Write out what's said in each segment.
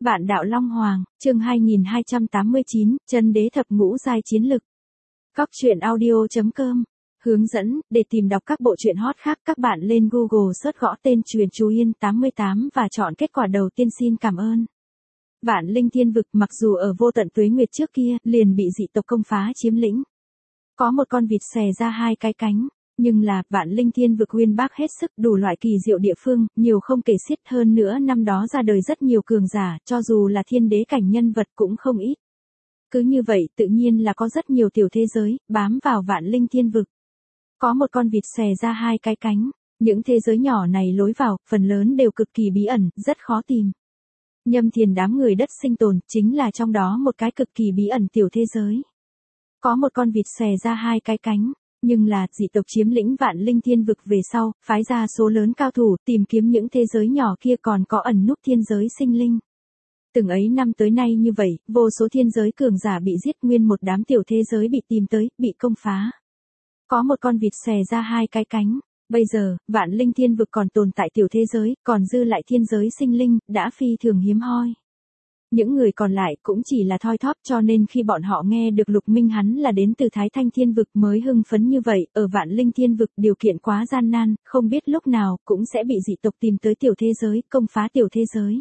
Vạn đạo Long Hoàng, chương 2289, chân đế thập ngũ giai chiến lực. Góc truyện audio.com. Hướng dẫn, để tìm đọc các bộ truyện hot khác các bạn lên Google search gõ tên Truyền Chú Yên 88 và chọn kết quả đầu tiên. Xin cảm ơn. Vạn Linh Thiên Vực mặc dù ở vô tận tuế nguyệt trước kia liền bị dị tộc công phá chiếm lĩnh. Có một con vịt xè ra hai cái cánh. Nhưng là, Vạn Linh Thiên Vực uyên bác hết sức, đủ loại kỳ diệu địa phương, nhiều không kể xiết, hơn nữa năm đó ra đời rất nhiều cường giả, cho dù là thiên đế cảnh nhân vật cũng không ít. Cứ như vậy, tự nhiên là có rất nhiều tiểu thế giới, bám vào Vạn Linh Thiên Vực. Có một con vịt xè ra hai cái cánh, những thế giới nhỏ này lối vào, phần lớn đều cực kỳ bí ẩn, rất khó tìm. Nhâm Thiền đám người đất sinh tồn, chính là trong đó một cái cực kỳ bí ẩn tiểu thế giới. Có một con vịt xè ra hai cái cánh. Nhưng là, dị tộc chiếm lĩnh Vạn Linh Thiên Vực về sau, phái ra số lớn cao thủ, tìm kiếm những thế giới nhỏ kia còn có ẩn núp thiên giới sinh linh. Từng ấy năm tới nay như vậy, vô số thiên giới cường giả bị giết, nguyên một đám tiểu thế giới bị tìm tới, bị công phá. Có một con vịt xè ra hai cái cánh. Bây giờ, Vạn Linh Thiên Vực còn tồn tại tiểu thế giới, còn dư lại thiên giới sinh linh, đã phi thường hiếm hoi. Những người còn lại cũng chỉ là thoi thóp, cho nên khi bọn họ nghe được Lục Minh hắn là đến từ Thái Thanh Thiên Vực mới hưng phấn như vậy, ở Vạn Linh Thiên Vực điều kiện quá gian nan, không biết lúc nào cũng sẽ bị dị tộc tìm tới tiểu thế giới, công phá tiểu thế giới.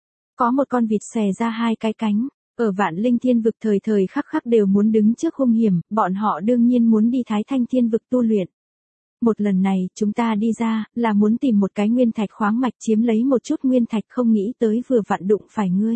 Có một con vịt xè ra hai cái cánh, ở Vạn Linh Thiên Vực thời thời khắc khắc đều muốn đứng trước hung hiểm, bọn họ đương nhiên muốn đi Thái Thanh Thiên Vực tu luyện. Một lần này, chúng ta đi ra, là muốn tìm một cái nguyên thạch khoáng mạch chiếm lấy một chút nguyên thạch, không nghĩ tới vừa vặn đụng phải ngươi.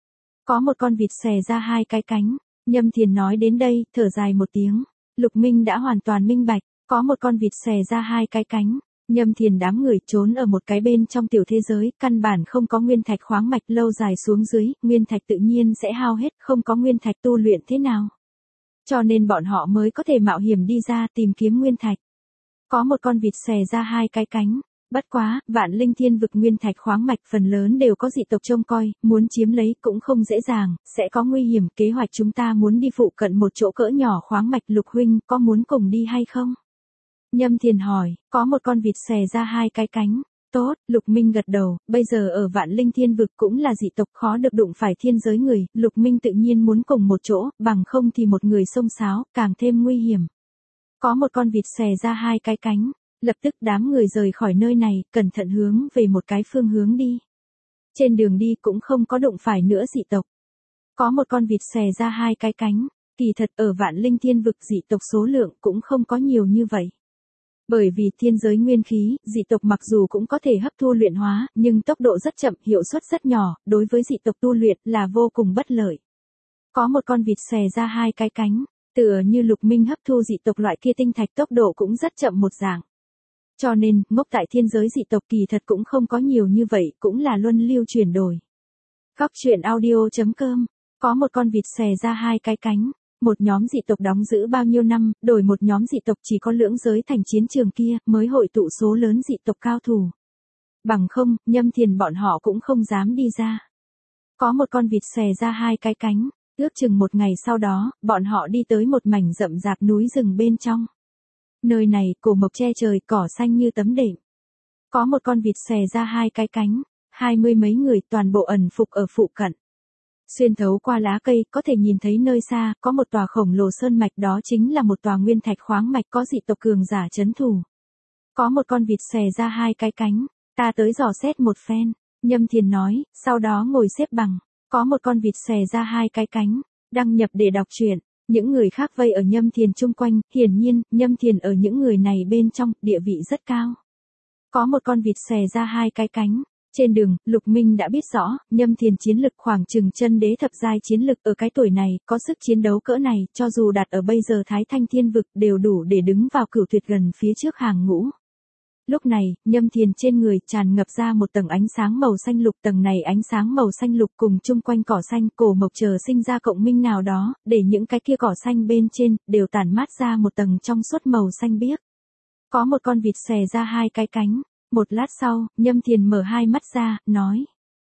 Có một con vịt xè ra hai cái cánh. Nhâm Thiền nói đến đây, thở dài một tiếng. Lục Minh đã hoàn toàn minh bạch. Có một con vịt xè ra hai cái cánh. Nhâm Thiền đám người trốn ở một cái bên trong tiểu thế giới, căn bản không có nguyên thạch khoáng mạch, lâu dài xuống dưới, nguyên thạch tự nhiên sẽ hao hết, không có nguyên thạch tu luyện thế nào. Cho nên bọn họ mới có thể mạo hiểm đi ra tìm kiếm nguyên thạch. Có một con vịt xè ra hai cái cánh. Bất quá, Vạn Linh Thiên Vực nguyên thạch khoáng mạch phần lớn đều có dị tộc trông coi, muốn chiếm lấy cũng không dễ dàng, sẽ có nguy hiểm. Kế hoạch chúng ta muốn đi phụ cận một chỗ cỡ nhỏ khoáng mạch. Lục huynh, có muốn cùng đi hay không? Nhâm Thiền hỏi. Có một con vịt xè ra hai cái cánh. Tốt, Lục Minh gật đầu. Bây giờ ở Vạn Linh Thiên Vực cũng là dị tộc, khó được đụng phải thiên giới người, Lục Minh tự nhiên muốn cùng một chỗ, bằng không thì một người xông xáo, càng thêm nguy hiểm. Có một con vịt xè ra hai cái cánh. Lập tức đám người rời khỏi nơi này, cẩn thận hướng về một cái phương hướng đi. Trên đường đi cũng không có đụng phải nữa dị tộc. Có một con vịt xè ra hai cái cánh. Kỳ thật ở Vạn Linh Thiên Vực dị tộc số lượng cũng không có nhiều như vậy. Bởi vì thiên giới nguyên khí, dị tộc mặc dù cũng có thể hấp thu luyện hóa, nhưng tốc độ rất chậm, hiệu suất rất nhỏ, đối với dị tộc tu luyện là vô cùng bất lợi. Có một con vịt xè ra hai cái cánh. Tựa như Lục Minh hấp thu dị tộc loại kia tinh thạch, tốc độ cũng rất chậm một dạng. Cho nên, ngốc tại thiên giới dị tộc kỳ thật cũng không có nhiều như vậy, cũng là luân lưu chuyển đổi. Góc truyện audio.com. Có một con vịt xè ra hai cái cánh. Một nhóm dị tộc đóng giữ bao nhiêu năm, đổi một nhóm dị tộc chỉ có lưỡng giới thành chiến trường kia, mới hội tụ số lớn dị tộc cao thủ. Bằng không, Nhâm Thiền bọn họ cũng không dám đi ra. Có một con vịt xè ra hai cái cánh. Ước chừng một ngày sau đó, bọn họ đi tới một mảnh rậm rạp núi rừng bên trong. Nơi này, cổ mộc che trời, cỏ xanh như tấm đệm. Có một con vịt xè ra hai cái cánh, 20 mấy người toàn bộ ẩn phục ở phụ cận. Xuyên thấu qua lá cây, có thể nhìn thấy nơi xa, có một tòa khổng lồ sơn mạch, đó chính là một tòa nguyên thạch khoáng mạch có dị tộc cường giả trấn thủ. Có một con vịt xè ra hai cái cánh, ta tới dò xét một phen, Nhâm Thiền nói, sau đó ngồi xếp bằng. Có một con vịt xè ra hai cái cánh, đăng nhập để đọc truyện. Những người khác vây ở Nhâm Thiền chung quanh, hiển nhiên, Nhâm Thiền ở những người này bên trong, địa vị rất cao. Có một con vịt xè ra hai cái cánh. Trên đường, Lục Minh đã biết rõ, Nhâm Thiền chiến lực khoảng chừng chân đế thập giai chiến lực, ở cái tuổi này, có sức chiến đấu cỡ này, cho dù đặt ở bây giờ Thái Thanh Thiên Vực, đều đủ để đứng vào cửu tuyệt gần phía trước hàng ngũ. Lúc này, Nhâm Thiền trên người tràn ngập ra một tầng ánh sáng màu xanh lục, tầng này ánh sáng màu xanh lục cùng chung quanh cỏ xanh, cổ mộc chờ sinh ra cộng minh nào đó, để những cái kia cỏ xanh bên trên, đều tản mát ra một tầng trong suốt màu xanh biếc. Có một con vịt xè ra hai cái cánh. Một lát sau, Nhâm Thiền mở hai mắt ra, nói.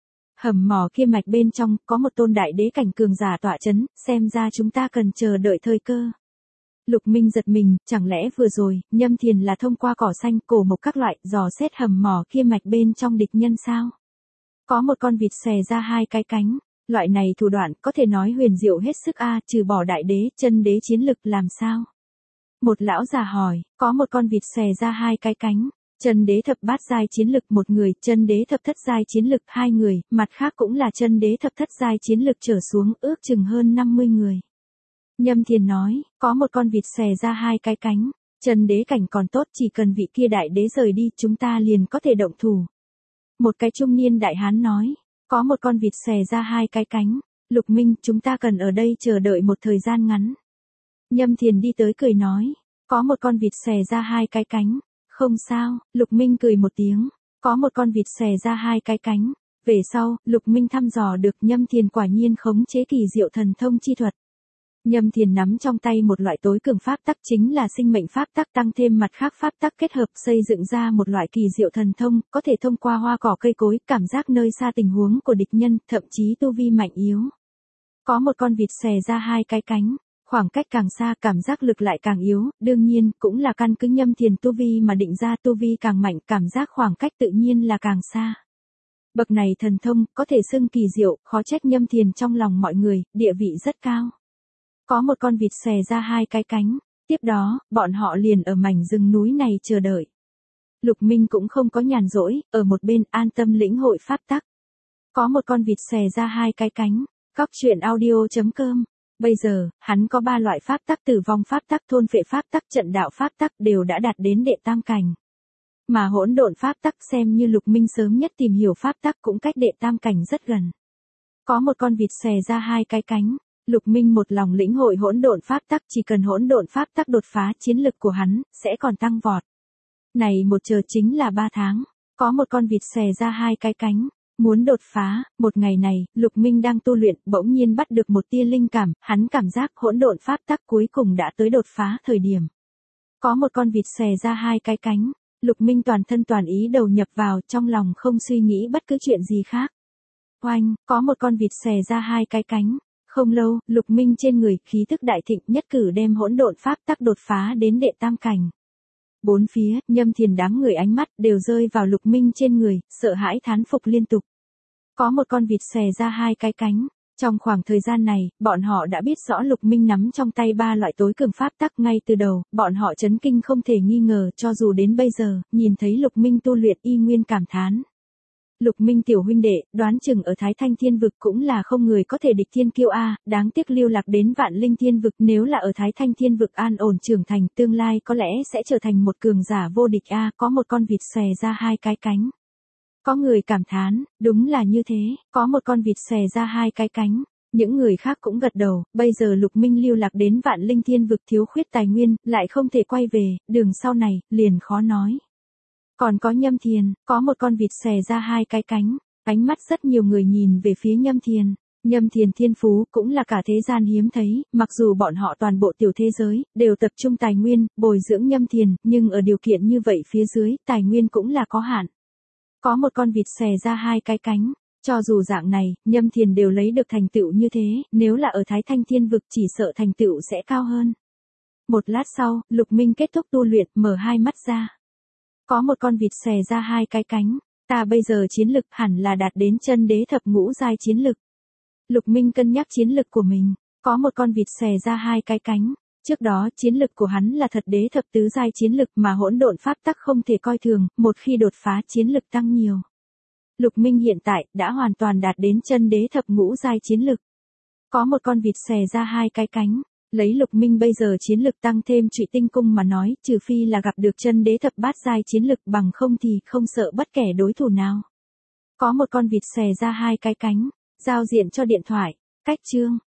Hầm mỏ kia mạch bên trong, có một tôn đại đế cảnh cường giả tọa chấn, xem ra chúng ta cần chờ đợi thời cơ. Lục Minh giật mình, chẳng lẽ vừa rồi, Nhâm Thiền là thông qua cỏ xanh, cổ mộc các loại, dò xét hầm mỏ kia mạch bên trong địch nhân sao? Có một con vịt xè ra hai cái cánh. Loại này thủ đoạn có thể nói huyền diệu hết sức a, trừ bỏ đại đế, chân đế chiến lực làm sao? Một lão già hỏi, có một con vịt xòe ra hai cái cánh. Chân đế thập bát giai chiến lực một người, chân đế thập thất giai chiến lực hai người, mặt khác cũng là chân đế thập thất giai chiến lực trở xuống, ước chừng hơn 50 người. Nhâm Thiền nói, có một con vịt xòe ra hai cái cánh. Chân đế cảnh còn tốt, chỉ cần vị kia đại đế rời đi, chúng ta liền có thể động thủ. Một cái trung niên đại hán nói, có một con vịt xòe ra hai cái cánh. Lục Minh, chúng ta cần ở đây chờ đợi một thời gian ngắn. Nhâm Thiền đi tới cười nói, có một con vịt xòe ra hai cái cánh. Không sao, Lục Minh cười một tiếng, có một con vịt xòe ra hai cái cánh. Về sau, Lục Minh thăm dò được Nhâm Thiền quả nhiên khống chế kỳ diệu thần thông chi thuật. Nhâm Thiền nắm trong tay một loại tối cường pháp tắc, chính là sinh mệnh pháp tắc tăng thêm mặt khác pháp tắc kết hợp xây dựng ra một loại kỳ diệu thần thông, có thể thông qua hoa cỏ cây cối, cảm giác nơi xa tình huống của địch nhân, thậm chí tu vi mạnh yếu. Có một con vịt xòe ra hai cái cánh, khoảng cách càng xa cảm giác lực lại càng yếu, đương nhiên cũng là căn cứ Nhâm Thiền tu vi mà định ra, tu vi càng mạnh cảm giác khoảng cách tự nhiên là càng xa. Bậc này thần thông có thể xưng kỳ diệu, khó trách Nhâm Thiền trong lòng mọi người, địa vị rất cao. Có một con vịt xòe ra hai cái cánh, tiếp đó, bọn họ liền ở mảnh rừng núi này chờ đợi. Lục Minh cũng không có nhàn rỗi, ở một bên an tâm lĩnh hội pháp tắc. Có một con vịt xòe ra hai cái cánh, Cóc truyện audio.com. Bây giờ, hắn có 3 loại pháp tắc, tử vong pháp tắc, thôn phệ pháp tắc, trận đạo pháp tắc đều đã đạt đến đệ tam cảnh. Mà hỗn độn pháp tắc xem như Lục Minh sớm nhất tìm hiểu pháp tắc cũng cách đệ tam cảnh rất gần. Có một con vịt xòe ra hai cái cánh, Lục Minh một lòng lĩnh hội hỗn độn pháp tắc, chỉ cần hỗn độn pháp tắc đột phá, chiến lực của hắn sẽ còn tăng vọt. Này một chờ chính là 3 tháng, có một con vịt xòe ra hai cái cánh. Muốn đột phá, một ngày này, Lục Minh đang tu luyện, bỗng nhiên bắt được một tia linh cảm, hắn cảm giác hỗn độn pháp tắc cuối cùng đã tới đột phá thời điểm. Có một con vịt xòe ra hai cái cánh, Lục Minh toàn thân toàn ý đầu nhập vào, trong lòng không suy nghĩ bất cứ chuyện gì khác. Oanh, có một con vịt xòe ra hai cái cánh. Không lâu, Lục Minh trên người, khí tức đại thịnh, nhất cử đem hỗn độn pháp tắc đột phá đến đệ tam cảnh. Bốn phía, Nhâm Thiền đám người ánh mắt đều rơi vào Lục Minh trên người, sợ hãi thán phục liên tục. Có một con vịt xòe ra hai cái cánh. Trong khoảng thời gian này, bọn họ đã biết rõ Lục Minh nắm trong tay 3 loại tối cường pháp tắc ngay từ đầu, bọn họ chấn kinh không thể nghi ngờ, cho dù đến bây giờ, nhìn thấy Lục Minh tu luyện y nguyên cảm thán. Lục Minh tiểu huynh đệ, đoán chừng ở Thái Thanh Thiên Vực cũng là không người có thể địch thiên kiêu a, đáng tiếc lưu lạc đến Vạn Linh Thiên Vực, nếu là ở Thái Thanh Thiên Vực an ổn trưởng thành, tương lai có lẽ sẽ trở thành một cường giả vô địch a, có một con vịt xòe ra hai cái cánh. Có người cảm thán, đúng là như thế, có một con vịt xòe ra hai cái cánh. Những người khác cũng gật đầu, bây giờ Lục Minh lưu lạc đến Vạn Linh Thiên Vực thiếu khuyết tài nguyên, lại không thể quay về, đường sau này, liền khó nói. Còn có Nhâm Thiền, có một con vịt xòe ra hai cái cánh, ánh mắt rất nhiều người nhìn về phía Nhâm Thiền. Nhâm Thiền thiên phú cũng là cả thế gian hiếm thấy, mặc dù bọn họ toàn bộ tiểu thế giới, đều tập trung tài nguyên, bồi dưỡng Nhâm Thiền, nhưng ở điều kiện như vậy phía dưới, tài nguyên cũng là có hạn. Có một con vịt xòe ra hai cái cánh, cho dù dạng này, Nhâm Thiền đều lấy được thành tựu như thế, nếu là ở Thái Thanh Thiên Vực chỉ sợ thành tựu sẽ cao hơn. Một lát sau, Lục Minh kết thúc tu luyện, mở hai mắt ra. Có một con vịt xòe ra hai cái cánh, ta bây giờ chiến lực hẳn là đạt đến chân đế thập ngũ giai chiến lực. Lục Minh cân nhắc chiến lực của mình, có một con vịt xòe ra hai cái cánh, trước đó chiến lực của hắn là thật đế thập tứ giai chiến lực mà hỗn độn pháp tắc không thể coi thường, một khi đột phá chiến lực tăng nhiều. Lục Minh hiện tại đã hoàn toàn đạt đến chân đế thập ngũ giai chiến lực. Có một con vịt xòe ra hai cái cánh. Lấy Lục Minh bây giờ chiến lực tăng thêm Trụy Tinh Cung mà nói, trừ phi là gặp được chân đế thập bát giai chiến lực, bằng không thì không sợ bất kể đối thủ nào. Có một con vịt xòe ra hai cái cánh, giao diện cho điện thoại, cách chương.